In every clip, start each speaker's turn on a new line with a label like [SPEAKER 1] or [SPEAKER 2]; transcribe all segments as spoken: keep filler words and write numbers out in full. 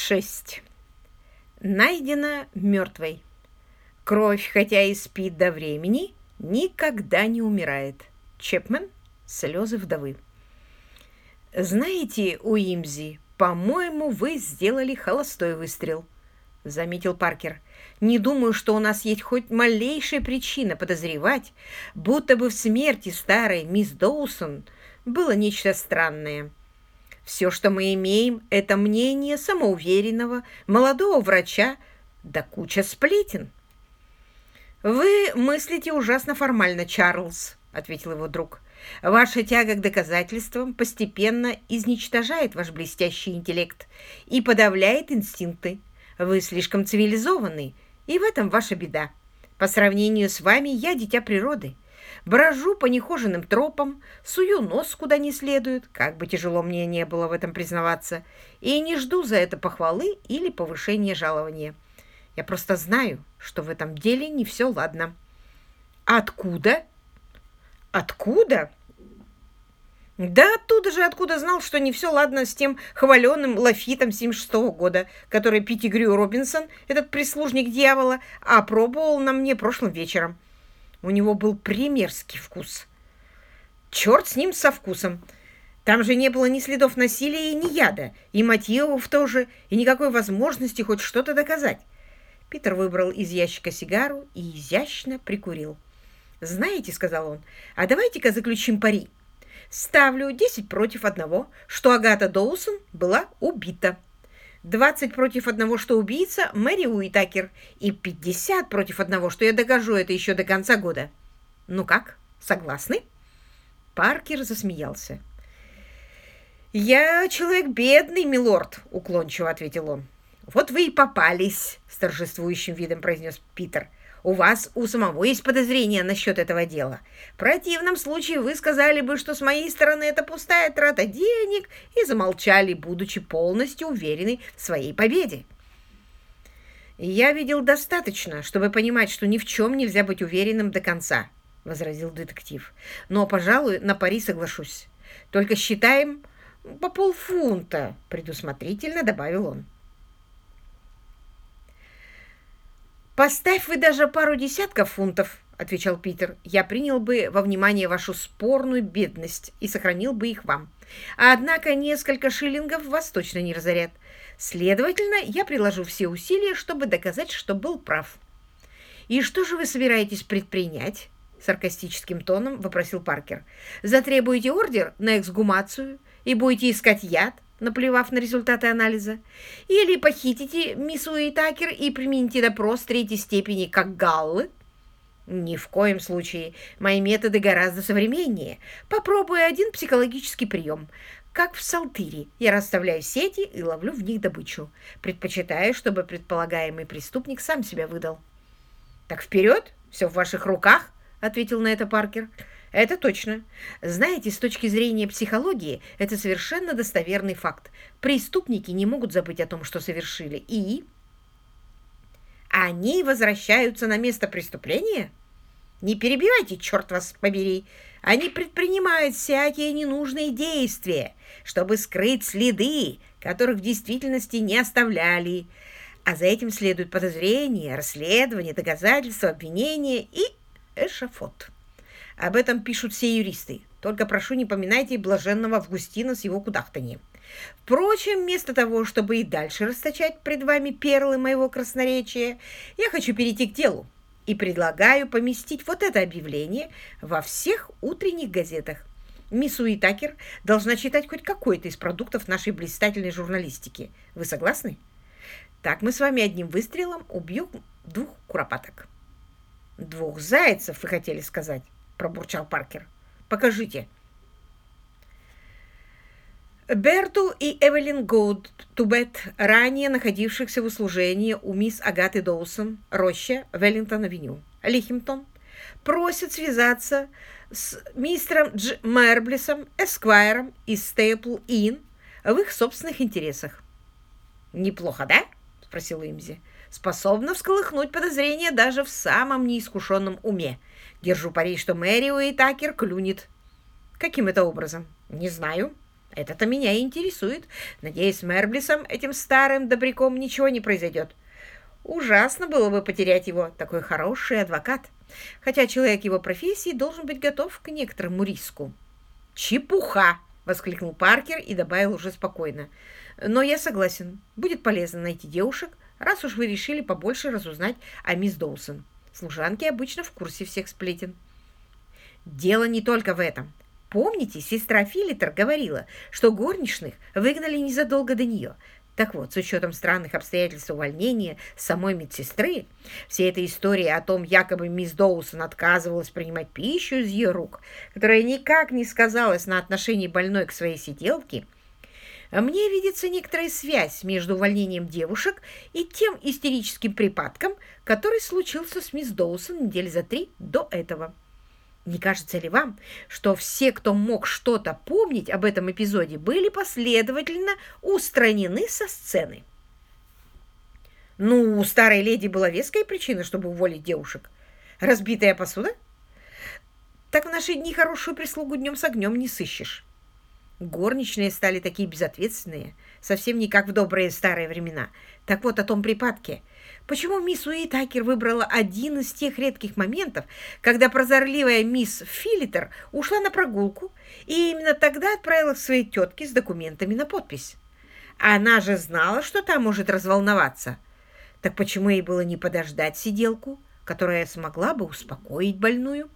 [SPEAKER 1] шесть. Найдена мертвой. Кровь, хотя и спит до времени, никогда не умирает. Чепмен. Слезы вдовы. «Знаете, Уимзи, по-моему, вы сделали холостой выстрел», — заметил Паркер. «Не думаю, что у нас есть хоть малейшая причина подозревать, будто бы в смерти старой мисс Доусон было нечто странное. Все, что мы имеем, это мнение самоуверенного молодого врача да куча сплетен». «Вы мыслите ужасно формально, Чарльз», — ответил его друг. «Ваша тяга к доказательствам постепенно изничтожает ваш блестящий интеллект и подавляет инстинкты. Вы слишком цивилизованы, и в этом ваша беда. По сравнению с вами я дитя природы. Брожу по нехоженным тропам, сую нос куда не следует, как бы тяжело мне не было в этом признаваться, и не жду за это похвалы или повышения жалования. Я просто знаю, что в этом деле не все ладно». «Откуда?» «Откуда?» «Да оттуда же, откуда знал, что не все ладно с тем хваленым Лафитом семьдесят шестого года, который Петтигрю Робинсон, этот прислужник дьявола, опробовал на мне прошлым вечером. У него был примерский вкус. Черт с ним со вкусом. Там же не было ни следов насилия и ни яда, и мотивов тоже, и никакой возможности хоть что-то доказать». Питер выбрал из ящика сигару и изящно прикурил. «Знаете, — сказал он, — а давайте-ка заключим пари. Ставлю десять против одного, что Агата Доусон была убита. Двадцать против одного, что убийца Мэри Уитакер. И пятьдесят против одного, что я докажу это еще до конца года. Ну как, согласны?» Паркер засмеялся. «Я человек бедный, милорд», — уклончиво ответил он. «Вот вы и попались», — с торжествующим видом произнес Питер. «У вас у самого есть подозрения насчет этого дела. В противном случае вы сказали бы, что с моей стороны это пустая трата денег, и замолчали, будучи полностью уверены в своей победе». «Я видел достаточно, чтобы понимать, что ни в чем нельзя быть уверенным до конца», — возразил детектив. «Но, пожалуй, на пари соглашусь. Только считаем по полфунта», — предусмотрительно добавил он. «Поставь вы даже пару десятков фунтов, — отвечал Питер, — я принял бы во внимание вашу спорную бедность и сохранил бы их вам. Однако несколько шиллингов вас точно не разорят. Следовательно, я приложу все усилия, чтобы доказать, что был прав». «И что же вы собираетесь предпринять?» — саркастическим тоном вопросил Паркер. «Затребуете ордер на эксгумацию и будете искать яд, наплевав на результаты анализа? Или похитите мисс Уитакер и примените допрос третьей степени как галлы?» «Ни в коем случае. Мои методы гораздо современнее. Попробую один психологический прием. Как в псалтире. Я расставляю сети и ловлю в них добычу. Предпочитаю, чтобы предполагаемый преступник сам себя выдал». «Так вперед! Все в ваших руках!» — ответил на это Паркер. «Это точно. Знаете, с точки зрения психологии, это совершенно достоверный факт. Преступники не могут забыть о том, что совершили, и они возвращаются на место преступления? Не перебивайте, черт вас побери! Они предпринимают всякие ненужные действия, чтобы скрыть следы, которых в действительности не оставляли. А за этим следует подозрение, расследование, доказательства, обвинения и эшафот. Об этом пишут все юристы. Только прошу, не поминайте блаженного Августина с его кудахтаньем. Впрочем, вместо того, чтобы и дальше расточать пред вами перлы моего красноречия, я хочу перейти к делу и предлагаю поместить вот это объявление во всех утренних газетах. Мисс Уитакер должна читать хоть какой-то из продуктов нашей блистательной журналистики. Вы согласны? Так мы с вами одним выстрелом убьем двух куропаток». «Двух зайцев, вы хотели сказать?» — пробурчал Паркер. «Покажите». Берту и Эвелин Гоудтубет, ранее находившихся в услужении у мисс Агаты Доусон, Роща, Веллингтон-авеню, Лихимтон, просят связаться с мистером Дж. Мерблисом, эсквайром из Стейпл-Инн в их собственных интересах. «Неплохо, да?» — спросил Уимзи. «Способна всколыхнуть подозрения даже в самом неискушенном уме. Держу пари, что Мэри Уитакер клюнет». «Каким это образом?» «Не знаю. Это-то меня и интересует. Надеюсь, с Мерблисом, этим старым добряком, ничего не произойдет. Ужасно было бы потерять его, такой хороший адвокат. Хотя человек его профессии должен быть готов к некоторому риску. «Чепуха!» — воскликнул Паркер и добавил уже спокойно. «Но я согласен. Будет полезно найти девушек, раз уж вы решили побольше разузнать о мисс Доусон. Служанки обычно в курсе всех сплетен». «Дело не только в этом. Помните, сестра Филитер говорила, что горничных выгнали незадолго до нее. Так вот, с учетом странных обстоятельств увольнения самой медсестры, вся эта история о том, якобы мисс Доусон отказывалась принимать пищу из ее рук, которая никак не сказалась на отношении больной к своей сиделке, мне видится некоторая связь между увольнением девушек и тем истерическим припадком, который случился с мисс Доусон недели за три до этого. Не кажется ли вам, что все, кто мог что-то помнить об этом эпизоде, были последовательно устранены со сцены? Ну, у старой леди была веская причина, чтобы уволить девушек. Разбитая посуда? Так в наши дни хорошую прислугу днем с огнем не сыщешь. Горничные стали такие безответственные, совсем не как в добрые старые времена. Так вот, о том припадке. Почему мисс Уитакер выбрала один из тех редких моментов, когда прозорливая мисс Филитер ушла на прогулку и именно тогда отправилась к своей тетке с документами на подпись? Она же знала, что та может разволноваться. Так почему ей было не подождать сиделку, которая смогла бы успокоить больную?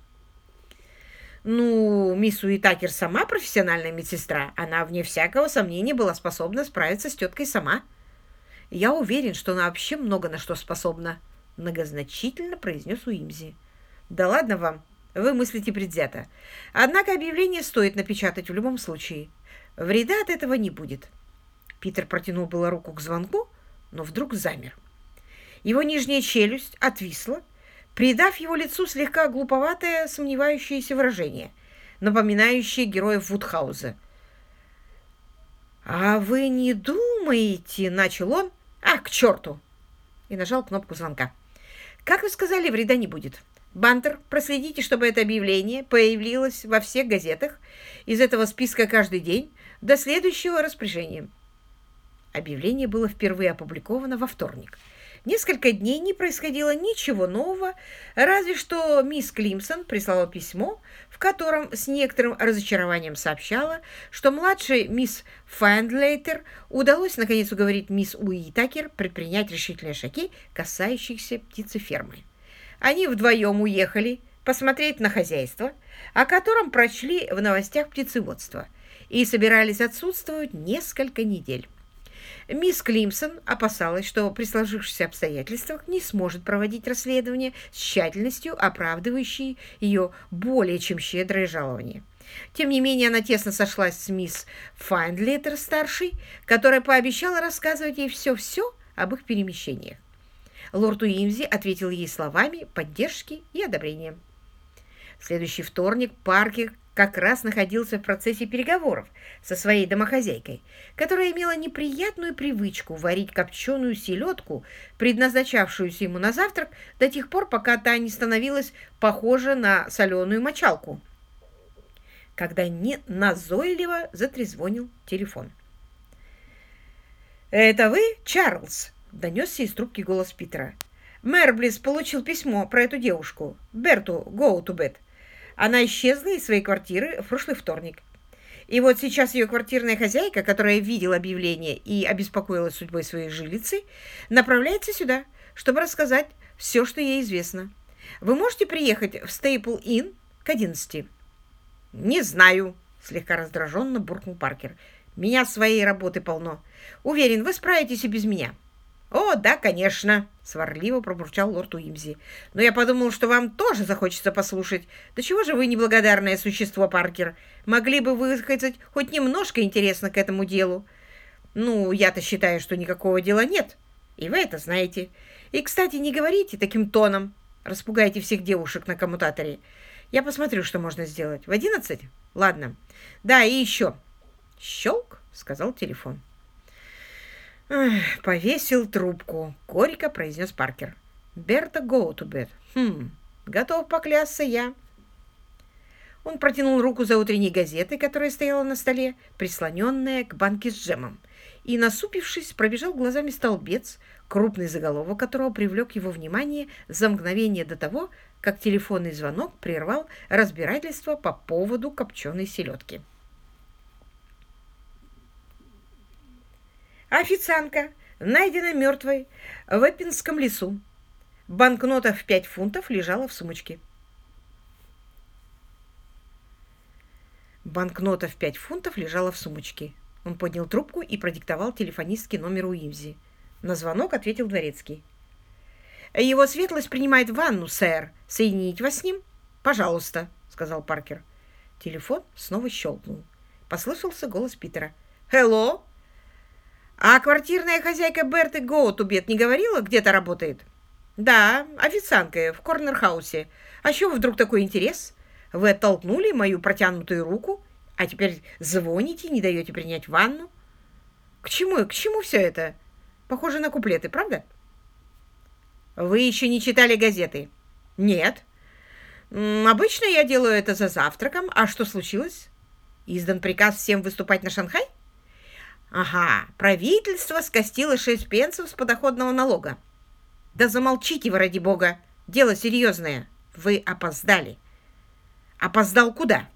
[SPEAKER 1] Ну, мисс Уитакер сама профессиональная медсестра. Она, вне всякого сомнения, была способна справиться с теткой сама. Я уверен, что она вообще много на что способна, многозначительно произнес Уимзи. Да ладно вам, вы мыслите предвзято. Однако объявление стоит напечатать в любом случае. Вреда от этого не будет. Питер протянул было руку к звонку, но вдруг замер. Его нижняя челюсть отвисла, придав его лицу слегка глуповатое, сомневающееся выражение, напоминающее героев Вудхауза. «А вы не думаете?» — начал он. «А, к черту!» И нажал кнопку звонка. «Как вы сказали, вреда не будет. Бантер, проследите, чтобы это объявление появилось во всех газетах из этого списка каждый день до следующего распоряжения». Объявление было впервые опубликовано во вторник. Несколько дней не происходило ничего нового, разве что мисс Климсон прислала письмо, в котором с некоторым разочарованием сообщала, что младшей мисс Фандлейтер удалось наконец уговорить мисс Уитакер предпринять решительные шаги, касающиеся птицефермы. Они вдвоем уехали посмотреть на хозяйство, о котором прочли в новостях птицеводства, и собирались отсутствовать несколько недель. Мисс Климсон опасалась, что при сложившихся обстоятельствах не сможет проводить расследование с тщательностью, оправдывающей ее более чем щедрое жалование. Тем не менее, она тесно сошлась с мисс Файндлеттер-старшей, которая пообещала рассказывать ей все-все об их перемещениях. Лорд Уимзи ответил ей словами поддержки и одобрения. В следующий вторник Паркер как раз находился в процессе переговоров со своей домохозяйкой, которая имела неприятную привычку варить копченую селедку, предназначавшуюся ему на завтрак, до тех пор, пока та не становилась похожа на соленую мочалку, когда не назойливо затрезвонил телефон. «Это вы, Чарльз?» — донесся из трубки голос Питера. «Мерблис получил письмо про эту девушку, Берту Гоутубет. Она исчезла из своей квартиры в прошлый вторник. И вот сейчас ее квартирная хозяйка, которая видела объявление и обеспокоилась судьбой своей жилицы, направляется сюда, чтобы рассказать все, что ей известно. Вы можете приехать в Стейпл-Инн к одиннадцати?» «Не знаю», — слегка раздраженно буркнул Паркер. «Меня своей работы полно. Уверен, вы справитесь и без меня». «О, да, конечно», — сварливо пробурчал лорд Уимзи. «Но я подумал, что вам тоже захочется послушать. Да чего же вы неблагодарное существо, Паркер? Могли бы высказать хоть немножко интересно к этому делу. Ну, я-то считаю, что никакого дела нет, и вы это знаете. И, кстати, не говорите таким тоном. Распугайте всех девушек на коммутаторе. Я посмотрю, что можно сделать. В одиннадцать? Ладно. Да, и еще». «Щелк», — сказал телефон. «Повесил трубку», — горько произнес Паркер. «Берта Гоутубет. Хм, готов поклясться я». Он протянул руку за утренней газетой, которая стояла на столе, прислоненная к банке с джемом, и, насупившись, пробежал глазами столбец, крупный заголовок которого привлек его внимание за мгновение до того, как телефонный звонок прервал разбирательство по поводу копченой селедки. Официантка найдена мертвой в Эппинском лесу. Банкнота в пять фунтов лежала в сумочке. Банкнота в пять фунтов лежала в сумочке. Он поднял трубку и продиктовал телефонистский номер Уимзи. На звонок ответил дворецкий. «Его светлость принимает ванну, сэр. Соединить вас с ним? Пожалуйста», — сказал Паркер. Телефон снова щелкнул. Послышался голос Питера. «Хелло? А квартирная хозяйка Берты Гоутубет не говорила, где-то работает?» «Да, официантка в Корнер-хаусе. А чего вдруг такой интерес? Вы оттолкнули мою протянутую руку, а теперь звоните и не даете принять ванну? К чему, к чему все это? Похоже на куплеты, правда?» «Вы еще не читали газеты?» «Нет. Обычно я делаю это за завтраком. А что случилось? Издан приказ всем выступать на Шанхай?» «Ага, правительство скостило шесть пенсов с подоходного налога». «Да замолчите вы, ради бога! Дело серьезное. Вы опоздали». «Опоздал куда?»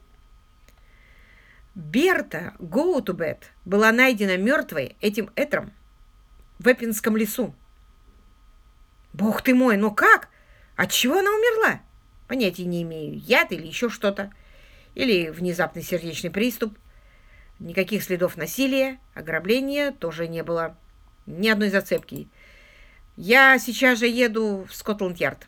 [SPEAKER 1] Берта Гоутубет была найдена мертвой этим утром в Эппинском лесу. «Бог ты мой, ну как? От чего она умерла?» «Понятия не имею. Яд или еще что-то. Или внезапный сердечный приступ. Никаких следов насилия, ограбления тоже не было. Ни одной зацепки. Я сейчас же еду в Скотланд-Ярд».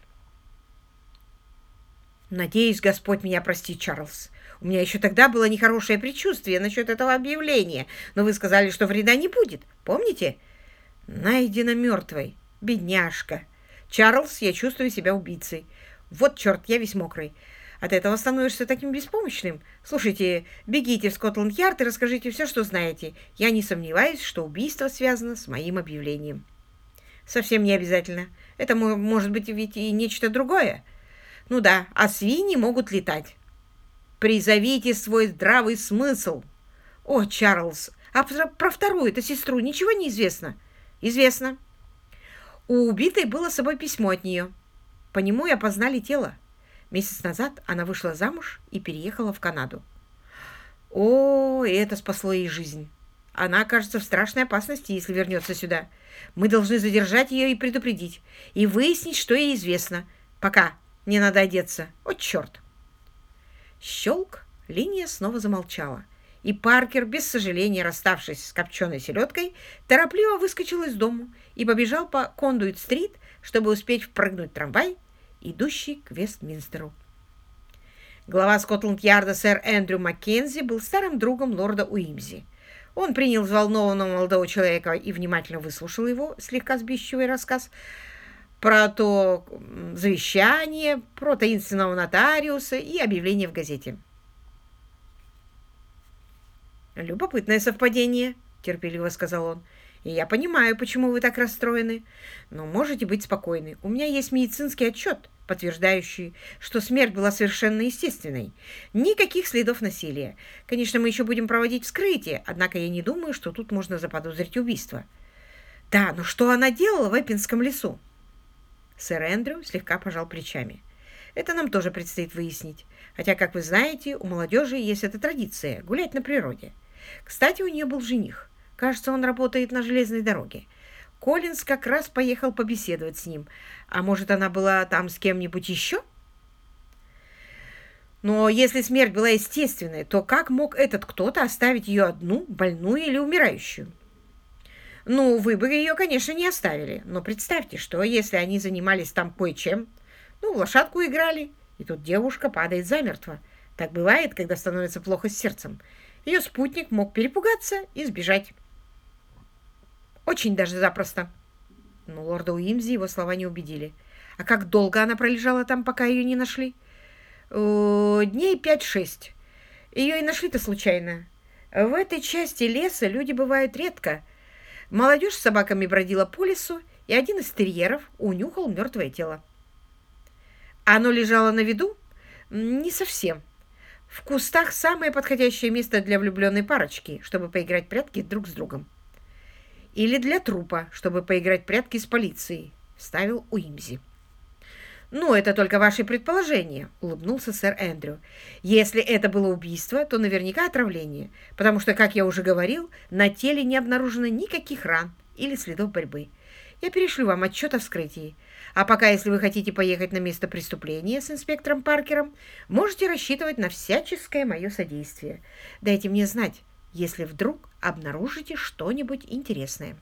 [SPEAKER 1] «Надеюсь, Господь меня простит, Чарльз. У меня еще тогда было нехорошее предчувствие насчет этого объявления, но вы сказали, что вреда не будет. Помните? Найдена мертвой. Бедняжка. Чарльз, я чувствую себя убийцей. Вот черт, я весь мокрый. От этого становишься таким беспомощным. Слушайте, бегите в Скотланд-Ярд и расскажите все, что знаете. Я не сомневаюсь, что убийство связано с моим объявлением». «Совсем не обязательно. Это может быть ведь и нечто другое. Ну да, а свиньи могут летать. Призовите свой здравый смысл». «О, Чарльз, а про, про вторую-то сестру ничего не известно?» «Известно. У убитой было с собой письмо от нее. По нему и опознали тело. Месяц назад она вышла замуж и переехала в Канаду». «О, и это спасло ей жизнь. Она окажется в страшной опасности, если вернется сюда. Мы должны задержать ее и предупредить, и выяснить, что ей известно. Пока не надо одеться. О, черт!» Щелк, линия снова замолчала, и Паркер, без сожаления расставшись с копченой селедкой, торопливо выскочил из дому и побежал по Кондуит-стрит, чтобы успеть впрыгнуть в трамвай, идущий к Вестминстеру. Глава Скотланд-Ярда сэр Эндрю Маккензи был старым другом лорда Уимзи. Он принял взволнованного молодого человека и внимательно выслушал его слегка сбивчивый рассказ про то завещание, про таинственного нотариуса и объявление в газете. «Любопытное совпадение», — терпеливо сказал он. «И я понимаю, почему вы так расстроены. Но можете быть спокойны. У меня есть медицинский отчет, подтверждающий, что смерть была совершенно естественной. Никаких следов насилия. Конечно, мы еще будем проводить вскрытие, однако я не думаю, что тут можно заподозрить убийство». «Да, но что она делала в Эппинском лесу?» Сэр Эндрю слегка пожал плечами. «Это нам тоже предстоит выяснить. Хотя, как вы знаете, у молодежи есть эта традиция – гулять на природе. Кстати, у нее был жених. Кажется, он работает на железной дороге. Коллинз как раз поехал побеседовать с ним. А может, она была там с кем-нибудь еще?» «Но если смерть была естественной, то как мог этот кто-то оставить ее одну, больную или умирающую?» «Ну, вы бы ее, конечно, не оставили. Но представьте, что если они занимались там кое-чем, ну, в лошадку играли, и тут девушка падает замертво. Так бывает, когда становится плохо с сердцем. Ее спутник мог перепугаться и сбежать. Очень даже запросто». Но лорда Уимзи его слова не убедили. «А как долго она пролежала там, пока ее не нашли?» Э, «Дней пять-шесть. Ее и нашли-то случайно. В этой части леса люди бывают редко. Молодежь с собаками бродила по лесу, и один из терьеров унюхал мертвое тело». «Оно лежало на виду?» «Не совсем. В кустах самое подходящее место для влюбленной парочки, чтобы поиграть в прятки друг с другом. Или для трупа, чтобы поиграть в прятки с полицией, вставил Уимзи. «Ну, это только ваши предположения», — улыбнулся сэр Эндрю. «Если это было убийство, то наверняка отравление, потому что, как я уже говорил, на теле не обнаружено никаких ран или следов борьбы. Я перешлю вам отчет о вскрытии. А пока, если вы хотите поехать на место преступления с инспектором Паркером, можете рассчитывать на всяческое мое содействие. Дайте мне знать, если вдруг обнаружите что-нибудь интересное».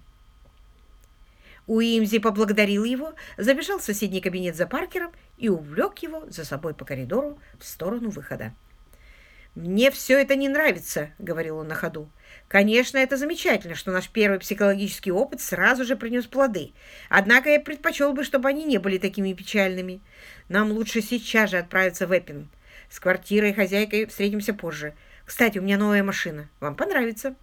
[SPEAKER 1] Уимзи поблагодарил его, забежал в соседний кабинет за Паркером и увлек его за собой по коридору в сторону выхода. «Мне все это не нравится», — говорил он на ходу. «Конечно, это замечательно, что наш первый психологический опыт сразу же принес плоды. Однако я предпочел бы, чтобы они не были такими печальными. Нам лучше сейчас же отправиться в Эппин. С квартирой и хозяйкой встретимся позже. Кстати, у меня новая машина. Вам понравится».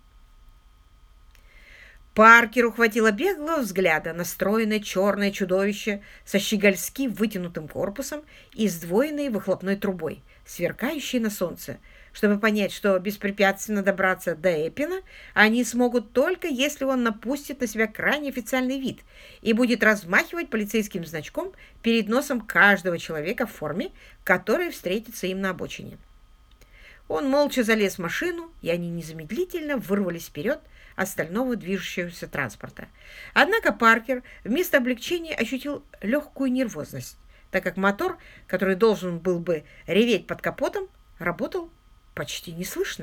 [SPEAKER 1] Паркеру хватило беглого взгляда на стройное черное чудовище со щегольски вытянутым корпусом и сдвоенной выхлопной трубой, сверкающей на солнце, чтобы понять, что беспрепятственно добраться до Эппина они смогут только если он напустит на себя крайне официальный вид и будет размахивать полицейским значком перед носом каждого человека в форме, который встретится им на обочине. Он молча залез в машину, и они незамедлительно вырвались вперед остального движущегося транспорта. Однако Паркер вместо облегчения ощутил легкую нервозность, так как мотор, который должен был бы реветь под капотом, работал почти неслышно.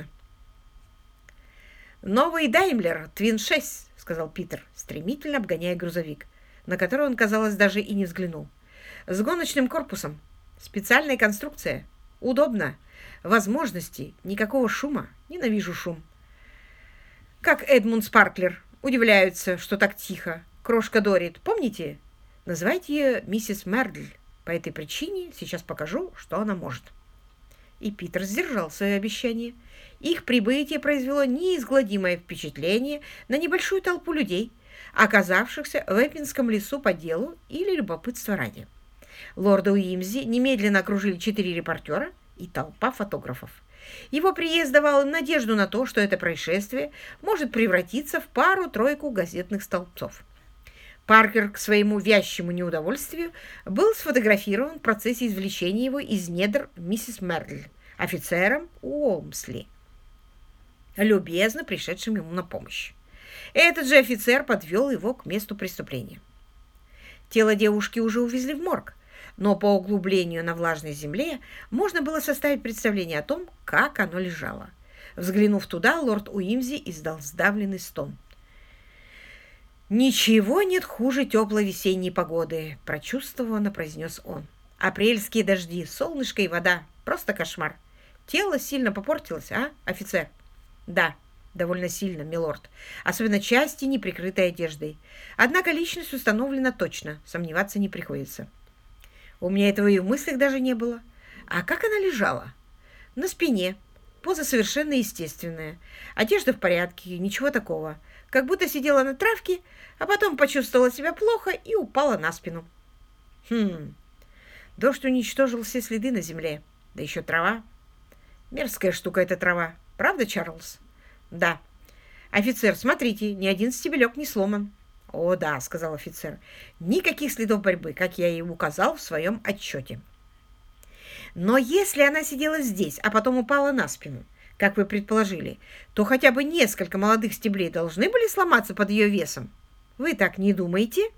[SPEAKER 1] «Новый Даймлер Твин шесть», — сказал Питер, стремительно обгоняя грузовик, на который он, казалось, даже и не взглянул. «С гоночным корпусом. Специальная конструкция. Удобно. Возможности. Никакого шума. Ненавижу шум. Как Эдмунд Спарклер. Удивляются, что так тихо. Крошка Дорит. Помните? Называйте ее миссис Мердль. По этой причине сейчас покажу, что она может». И Питер сдержал свое обещание. Их прибытие произвело неизгладимое впечатление на небольшую толпу людей, оказавшихся в Эппинском лесу по делу или любопытства ради. Лорда Уимзи немедленно окружили четыре репортера и толпа фотографов. Его приезд давал надежду на то, что это происшествие может превратиться в пару-тройку газетных столбцов. Паркер к своему вящему неудовольствию был сфотографирован в процессе извлечения его из недр миссис Мердль офицером Уолмсли, любезно пришедшим ему на помощь. Этот же офицер подвел его к месту преступления. Тело девушки уже увезли в морг, но по углублению на влажной земле можно было составить представление о том, как оно лежало. Взглянув туда, лорд Уимзи издал сдавленный стон. «Ничего нет хуже теплой весенней погоды», — прочувствованно произнес он. «Апрельские дожди, солнышко и вода. Просто кошмар. Тело сильно попортилось, а, офицер?» «Да, довольно сильно, милорд. Особенно части, не прикрытой одеждой. Однако личность установлена точно, сомневаться не приходится». «У меня этого и в мыслях даже не было. А как она лежала?» «На спине. Поза совершенно естественная. Одежда в порядке, ничего такого. Как будто сидела на травке, а потом почувствовала себя плохо и упала на спину». «Хм. Дождь уничтожил все следы на земле. Да еще трава. Мерзкая штука эта трава. Правда, Чарльз?» «Да. Офицер, смотрите, ни один стебелек не сломан». «О, да», — сказал офицер. «Никаких следов борьбы, как я и указал в своем отчете». «Но если она сидела здесь, а потом упала на спину, как вы предположили, то хотя бы несколько молодых стеблей должны были сломаться под ее весом. Вы так не думаете?»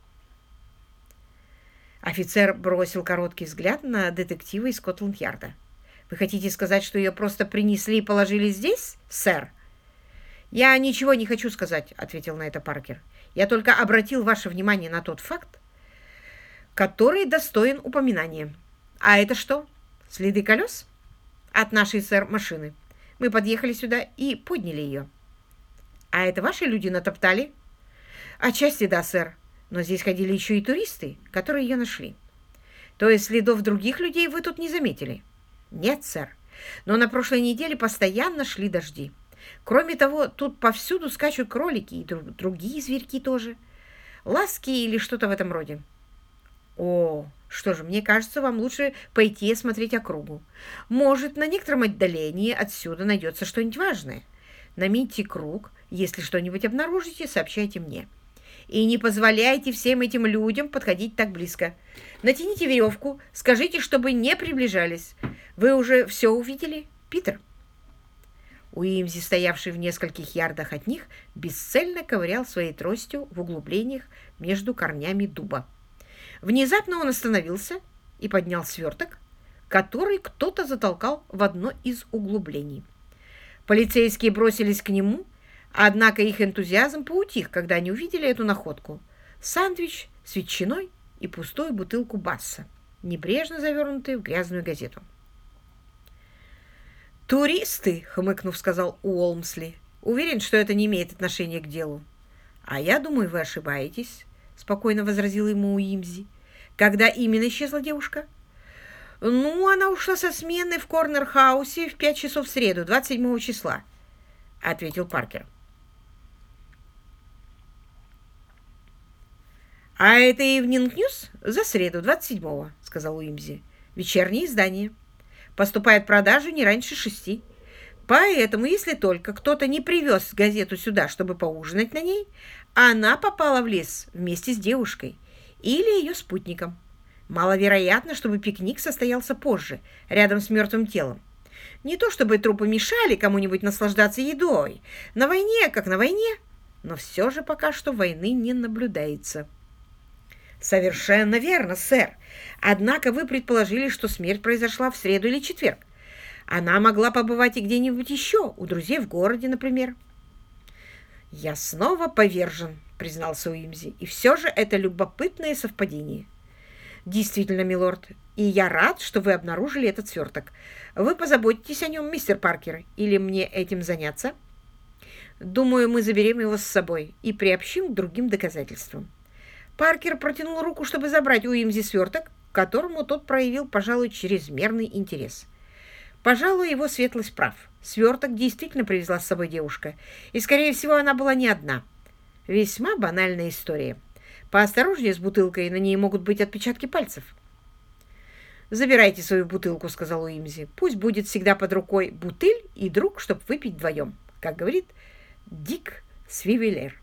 [SPEAKER 1] Офицер бросил короткий взгляд на детектива из Скотланд-Ярда. «Вы хотите сказать, что ее просто принесли и положили здесь, сэр?» «Я ничего не хочу сказать», — ответил на это Паркер. «Я только обратил ваше внимание на тот факт, который достоин упоминания. А это что? Следы колес? От нашей, сэр, машины. Мы подъехали сюда и подняли ее». «А это ваши люди натоптали?» «Отчасти да, сэр. Но здесь ходили еще и туристы, которые ее нашли». «То есть следов других людей вы тут не заметили?» «Нет, сэр. Но на прошлой неделе постоянно шли дожди. Кроме того, тут повсюду скачут кролики и друг, другие зверьки тоже. Ласки или что-то в этом роде». О, что же, мне кажется, вам лучше пойти осмотреть округу. Может, на некотором отдалении отсюда найдется что-нибудь важное. Наметьте круг, если что-нибудь обнаружите, сообщайте мне. И не позволяйте всем этим людям подходить так близко. Натяните веревку, скажите, чтобы не приближались. Вы уже все увидели, Питер?» Уимзи, стоявший в нескольких ярдах от них, бесцельно ковырял своей тростью в углублениях между корнями дуба. Внезапно он остановился и поднял сверток, который кто-то затолкал в одно из углублений. Полицейские бросились к нему, однако их энтузиазм поутих, когда они увидели эту находку. Сандвич с ветчиной и пустую бутылку Басса, небрежно завернутые в грязную газету. «Туристы», — хмыкнув, сказал Уолмсли. «Уверен, что это не имеет отношения к делу». «А я думаю, вы ошибаетесь», — спокойно возразил ему Уимзи. «Когда именно исчезла девушка?» «Ну, она ушла со смены в Корнер-хаусе в пять часов в среду, двадцать седьмого числа», — ответил Паркер. «А это Evening News за среду, двадцать седьмого», — сказал Уимзи. «Вечернее издание. Поступает в продажу не раньше шести. Поэтому, если только кто-то не привез газету сюда, чтобы поужинать на ней, она попала в лес вместе с девушкой или ее спутником. Маловероятно, чтобы пикник состоялся позже, рядом с мертвым телом. Не то чтобы трупы мешали кому-нибудь наслаждаться едой. На войне, как на войне, но все же пока что войны не наблюдается». «Совершенно верно, сэр. Однако вы предположили, что смерть произошла в среду или четверг. Она могла побывать и где-нибудь еще, у друзей в городе, например». «Я снова повержен», — признался Уимзи. «И все же это любопытное совпадение». «Действительно, милорд, и я рад, что вы обнаружили этот сверток. Вы позаботитесь о нем, мистер Паркер, или мне этим заняться?» «Думаю, мы заберем его с собой и приобщим к другим доказательствам». Паркер протянул руку, чтобы забрать у Уимзи сверток, к которому тот проявил, пожалуй, чрезмерный интерес. Пожалуй, его светлость прав. Сверток действительно привезла с собой девушка, и, скорее всего, она была не одна. Весьма банальная история. Поосторожнее с бутылкой, на ней могут быть отпечатки пальцев. «Забирайте свою бутылку», — сказал Уимзи. «Пусть будет всегда под рукой бутыль и друг, чтобы выпить вдвоем», как говорит Дик Свивеллер.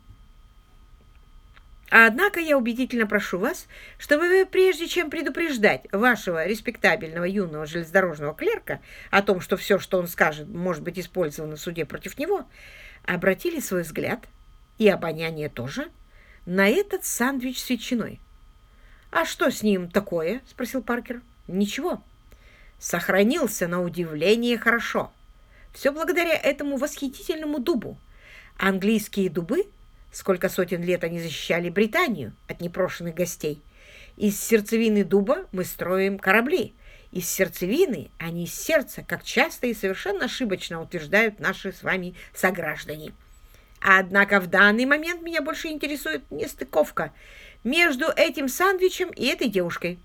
[SPEAKER 1] Однако я убедительно прошу вас, чтобы вы, прежде чем предупреждать вашего респектабельного юного железнодорожного клерка о том, что все, что он скажет, может быть использовано в суде против него, обратили свой взгляд, и обоняние тоже, на этот сандвич с ветчиной. «А что с ним такое?» — спросил Паркер. «Ничего. Сохранился на удивление хорошо. Все благодаря этому восхитительному дубу. Английские дубы, сколько сотен лет они защищали Британию от непрошенных гостей. Из сердцевины дуба мы строим корабли. Из сердцевины, а не из сердца, как часто и совершенно ошибочно утверждают наши с вами сограждане. Однако в данный момент меня больше интересует нестыковка между этим сандвичем и этой девушкой».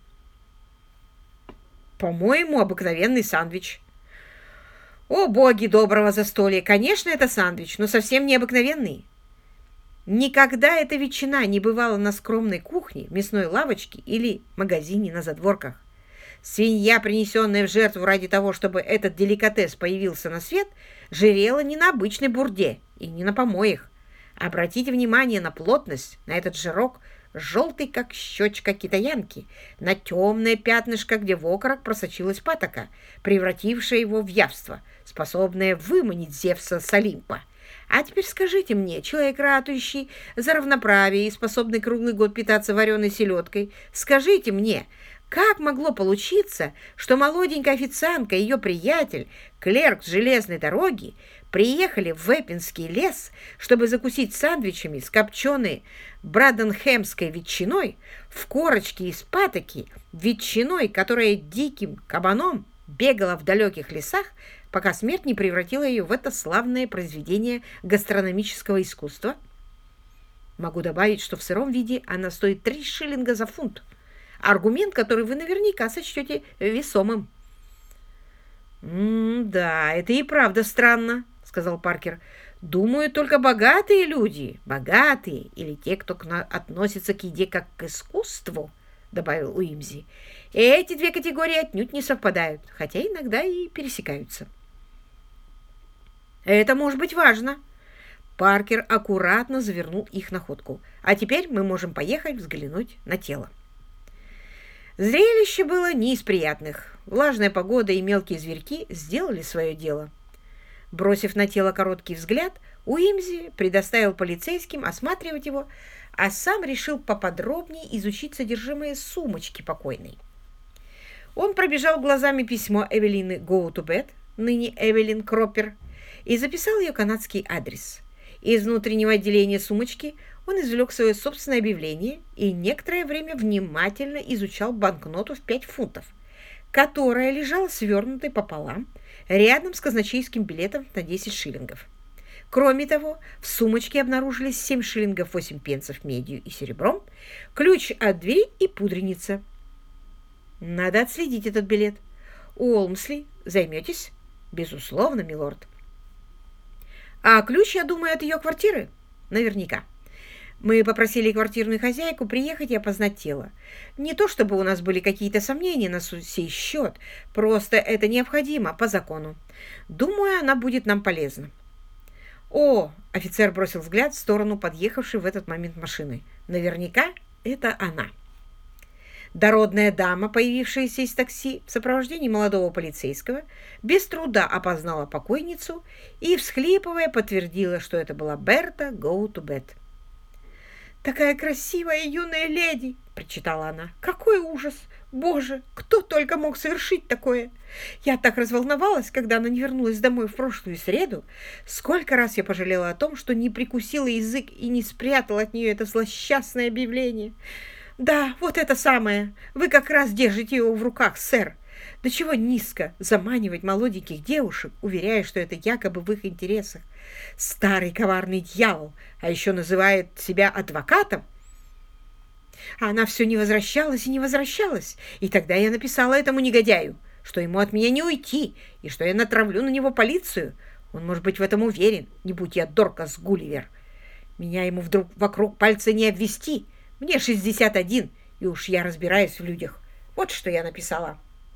[SPEAKER 1] «По-моему, обыкновенный сандвич». «О, боги доброго застолья! Конечно, это сандвич, но совсем не обыкновенный. Никогда эта ветчина не бывала на скромной кухне, мясной лавочке или магазине на задворках. Свинья, принесенная в жертву ради того, чтобы этот деликатес появился на свет, жирела не на обычной бурде и не на помоях. Обратите внимание на плотность, на этот жирок, желтый, как щечка китаянки, на темное пятнышко, где в окорок просочилась патока, превратившая его в явство, способное выманить Зевса с Олимпа. А теперь скажите мне, человек, ратующий за равноправие и способный круглый год питаться вареной селедкой, скажите мне, как могло получиться, что молоденькая официантка и ее приятель, клерк с железной дороги, приехали в Эппинский лес, чтобы закусить сэндвичами с копченой браденхэмской ветчиной в корочке из патоки, ветчиной, которая диким кабаном бегала в далеких лесах, пока смерть не превратила ее в это славное произведение гастрономического искусства? Могу добавить, что в сыром виде она стоит три шиллинга за фунт. Аргумент, который вы наверняка сочтете весомым. «М-да, это и правда странно», — сказал Паркер. «Думаю, только богатые люди, богатые или те, кто относится к еде как к искусству, добавил Уимзи. Эти две категории отнюдь не совпадают, хотя иногда и пересекаются. Это может быть важно. Паркер аккуратно завернул их находку. А теперь мы можем поехать взглянуть на тело. Зрелище было не из приятных. Влажная погода и мелкие зверьки сделали свое дело. Бросив на тело короткий взгляд, Уимзи предоставил полицейским осматривать его, а сам решил поподробнее изучить содержимое сумочки покойной. Он пробежал глазами письмо Эвелины Go to Bed, ныне Эвелин Кроппер, и записал ее канадский адрес. Из внутреннего отделения сумочки он извлек свое собственное объявление и некоторое время внимательно изучал банкноту в пять фунтов, которая лежала свернутой пополам рядом с казначейским билетом на десять шиллингов. Кроме того, в сумочке обнаружились семь шиллингов восемь пенсов медью и серебром, ключ от двери и пудреница. Надо отследить этот билет. Уолмсли, займетесь? Безусловно, милорд. А ключ, я думаю, от ее квартиры? Наверняка. Мы попросили квартирную хозяйку приехать и опознать тело. Не то чтобы у нас были какие-то сомнения на сей счет, просто это необходимо по закону. Думаю, она будет нам полезна. О, офицер бросил взгляд в сторону подъехавшей в этот момент машины. Наверняка это она. Дородная дама, появившаяся из такси в сопровождении молодого полицейского, без труда опознала покойницу и, всхлипывая, подтвердила, что это была Берта Go to Bed. «Такая красивая юная леди!» – прочитала она. «Какой ужас! Боже, кто только мог совершить такое! Я так разволновалась, когда она не вернулась домой в прошлую среду. Сколько раз я пожалела о том, что не прикусила язык и не спрятала от нее это злосчастное объявление. Да, вот это самое. Вы как раз держите его в руках, сэр. До чего низко заманивать молоденьких девушек, уверяя, что это якобы в их интересах. Старый коварный дьявол, а еще называет себя адвокатом. А она все не возвращалась и не возвращалась. И тогда я написала этому негодяю, что ему от меня не уйти, и что я натравлю на него полицию. Он может быть в этом уверен, не будь я Доркас Гулливер. Меня ему вдруг вокруг пальца не обвести. Мне шестьдесят один, и уж я разбираюсь в людях. Вот что я написала.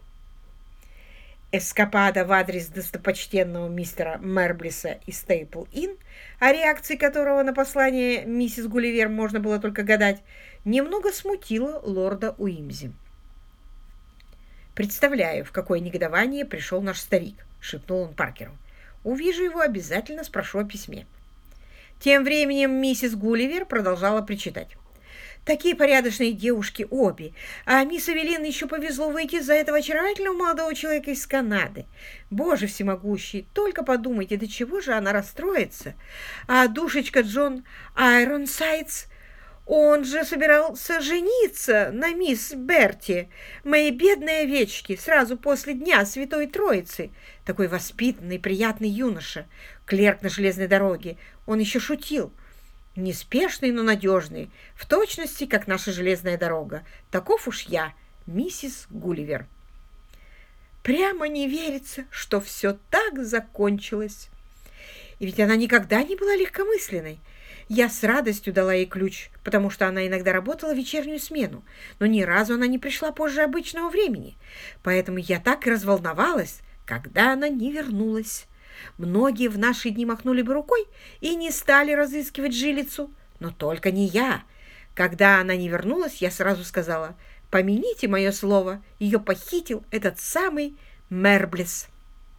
[SPEAKER 1] Эскапада в адрес достопочтенного мистера Мерблиса и Стейпл-Инн, о реакции которого на послание миссис Гулливер можно было только гадать, немного смутила лорда Уимзи. «Представляю, в какое негодование пришел наш старик», — шепнул он Паркеру. «Увижу его, обязательно спрошу о письме». Тем временем миссис Гулливер продолжала причитать. Такие порядочные девушки обе. А мисс Эвелин еще повезло выйти за этого очаровательного молодого человека из Канады. Боже всемогущий, только подумайте, до чего же она расстроится. А душечка Джон Айронсайдс, он же собирался жениться на мисс Берти, моей бедной овечке, сразу после Дня Святой Троицы. Такой воспитанный, приятный юноша, клерк на железной дороге. Он еще шутил. Неспешный, но надежный, в точности, как наша железная дорога. Таков уж я, миссис Гулливер. Прямо не верится, что все так закончилось. И ведь она никогда не была легкомысленной. Я с радостью дала ей ключ, потому что она иногда работала в вечернюю смену, но ни разу она не пришла позже обычного времени. Поэтому я так и разволновалась, когда она не вернулась. Многие в наши дни махнули бы рукой и не стали разыскивать жилицу, но только не я. Когда она не вернулась, я сразу сказала: «Помяните мое слово, ее похитил этот самый Мерблис».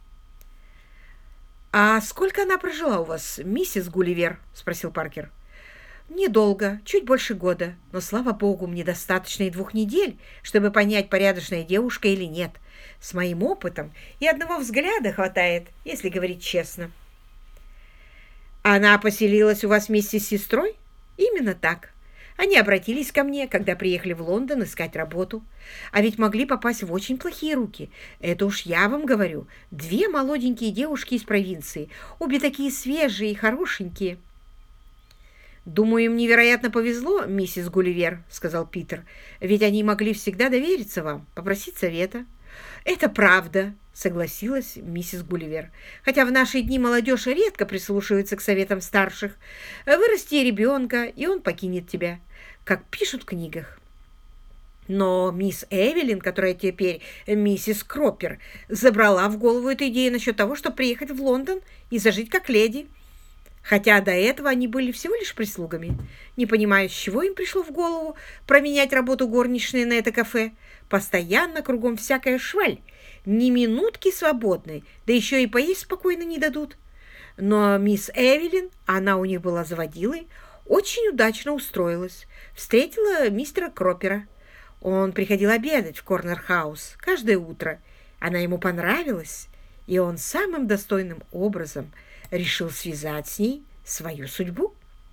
[SPEAKER 1] «А сколько она прожила у вас, миссис Гулливер?» — спросил Паркер. «Недолго, чуть больше года, но, слава богу, мне достаточно и двух недель, чтобы понять, порядочная девушка или нет. С моим опытом и одного взгляда хватает, если говорить честно». «Она поселилась у вас вместе с сестрой?» «Именно так. Они обратились ко мне, когда приехали в Лондон искать работу. А ведь могли попасть в очень плохие руки. Это уж я вам говорю. Две молоденькие девушки из провинции, обе такие свежие и хорошенькие». «Думаю, им невероятно повезло, миссис Гулливер», — сказал Питер. «Ведь они могли всегда довериться вам, попросить совета». «Это правда», — согласилась миссис Гулливер. «Хотя в наши дни молодежь редко прислушивается к советам старших. Вырасти ребенка, и он покинет тебя, как пишут в книгах». Но мисс Эвелин, которая теперь миссис Кроппер, забрала в голову эту идею насчет того, чтобы приехать в Лондон и зажить как леди. Хотя до этого они были всего лишь прислугами. Не понимаю, с чего им пришло в голову променять работу горничной на это кафе. Постоянно кругом всякая шваль. Ни минутки свободной, да еще и поесть спокойно не дадут. Но мисс Эвелин, она у них была заводилой, очень удачно устроилась. Встретила мистера Кроппера. Он приходил обедать в Корнер-хаус каждое утро. Она ему понравилась, и он самым достойным образом решил связать с ней свою судьбу.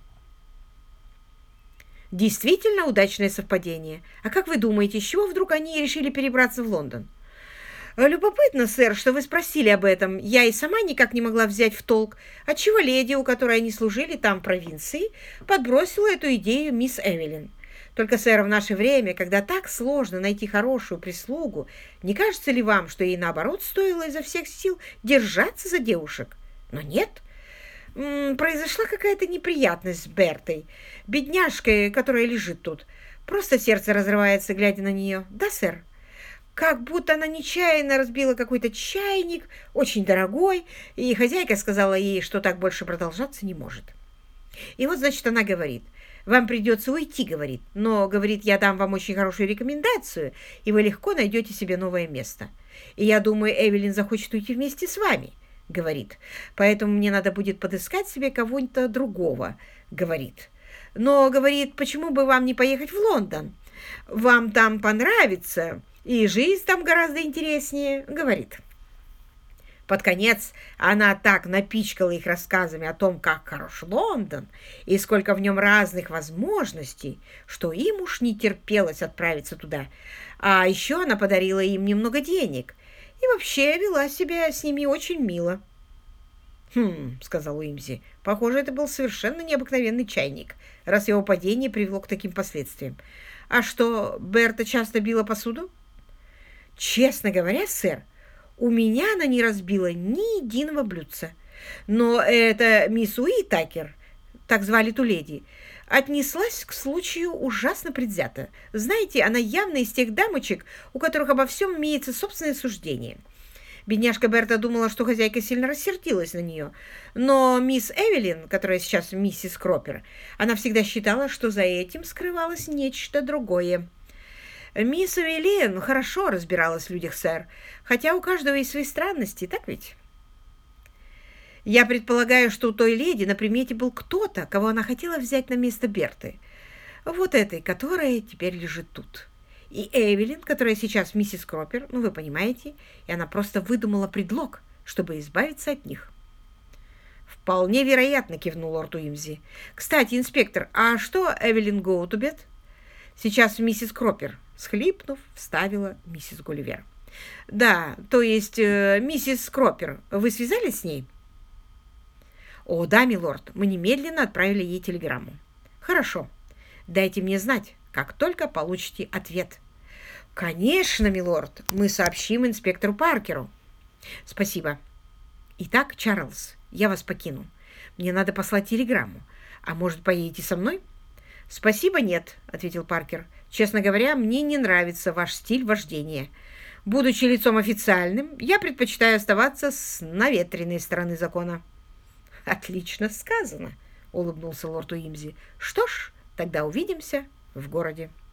[SPEAKER 1] Действительно удачное совпадение. А как вы думаете, с чего вдруг они решили перебраться в Лондон? Любопытно, сэр, что вы спросили об этом. Я и сама никак не могла взять в толк, отчего леди, у которой они служили там в провинции, подбросила эту идею мисс Эвелин. Только, сэр, в наше время, когда так сложно найти хорошую прислугу, не кажется ли вам, что ей, наоборот, стоило изо всех сил держаться за девушек? Но нет. М-м, произошла какая-то неприятность с Бертой, бедняжкой, которая лежит тут. Просто сердце разрывается, глядя на нее. Да, сэр? Как будто она нечаянно разбила какой-то чайник, очень дорогой, и хозяйка сказала ей, что так больше продолжаться не может. И вот, значит, она говорит: «Вам придется уйти», — говорит, «но, говорит, я дам вам очень хорошую рекомендацию, и вы легко найдете себе новое место. И я думаю, Эвелин захочет уйти вместе с вами», — говорит, «поэтому мне надо будет подыскать себе кого-нибудь другого», — говорит. «Но, говорит, почему бы вам не поехать в Лондон? Вам там понравится, и жизнь там гораздо интереснее», — говорит. Под конец она так напичкала их рассказами о том, как хорош Лондон и сколько в нем разных возможностей, что им уж не терпелось отправиться туда. А еще она подарила им немного денег и вообще вела себя с ними очень мило. «Хм», — сказал Уимзи, — «похоже, это был совершенно необыкновенный чайник, раз его падение привело к таким последствиям. А что, Берта часто била посуду?» «Честно говоря, сэр, у меня она не разбила ни единого блюдца. Но эта мисс Уитакер, так звали ту леди, отнеслась к случаю ужасно предвзято. Знаете, она явно из тех дамочек, у которых обо всем имеется собственное суждение. Бедняжка Берта думала, что хозяйка сильно рассердилась на нее. Но мисс Эвелин, которая сейчас миссис Кроппер, она всегда считала, что за этим скрывалось нечто другое. Мисс Эвелин хорошо разбиралась в людях, сэр, хотя у каждого есть свои странности, так ведь? Я предполагаю, что у той леди на примете был кто-то, кого она хотела взять на место Берты. Вот этой, которая теперь лежит тут. И Эвелин, которая сейчас миссис Кроппер, ну вы понимаете, и она просто выдумала предлог, чтобы избавиться от них. «Вполне вероятно», — кивнул лорд Уимзи. «Кстати, инспектор, а что Эвелин Гоутубет?» «Сейчас миссис Кроппер», — схлипнув, вставила миссис Гулливер. «Да, то есть э, миссис Кроппер, вы связались с ней?» «О, да, милорд, мы немедленно отправили ей телеграмму». «Хорошо. Дайте мне знать, как только получите ответ». «Конечно, милорд, мы сообщим инспектору Паркеру». «Спасибо. Итак, Чарльз, я вас покину. Мне надо послать телеграмму. А может, поедете со мной?» «Спасибо, нет», — ответил Паркер. «Честно говоря, мне не нравится ваш стиль вождения. Будучи лицом официальным, я предпочитаю оставаться с наветренной стороны закона». «Отлично сказано», — улыбнулся лорд Уимзи. «Что ж, тогда увидимся в городе».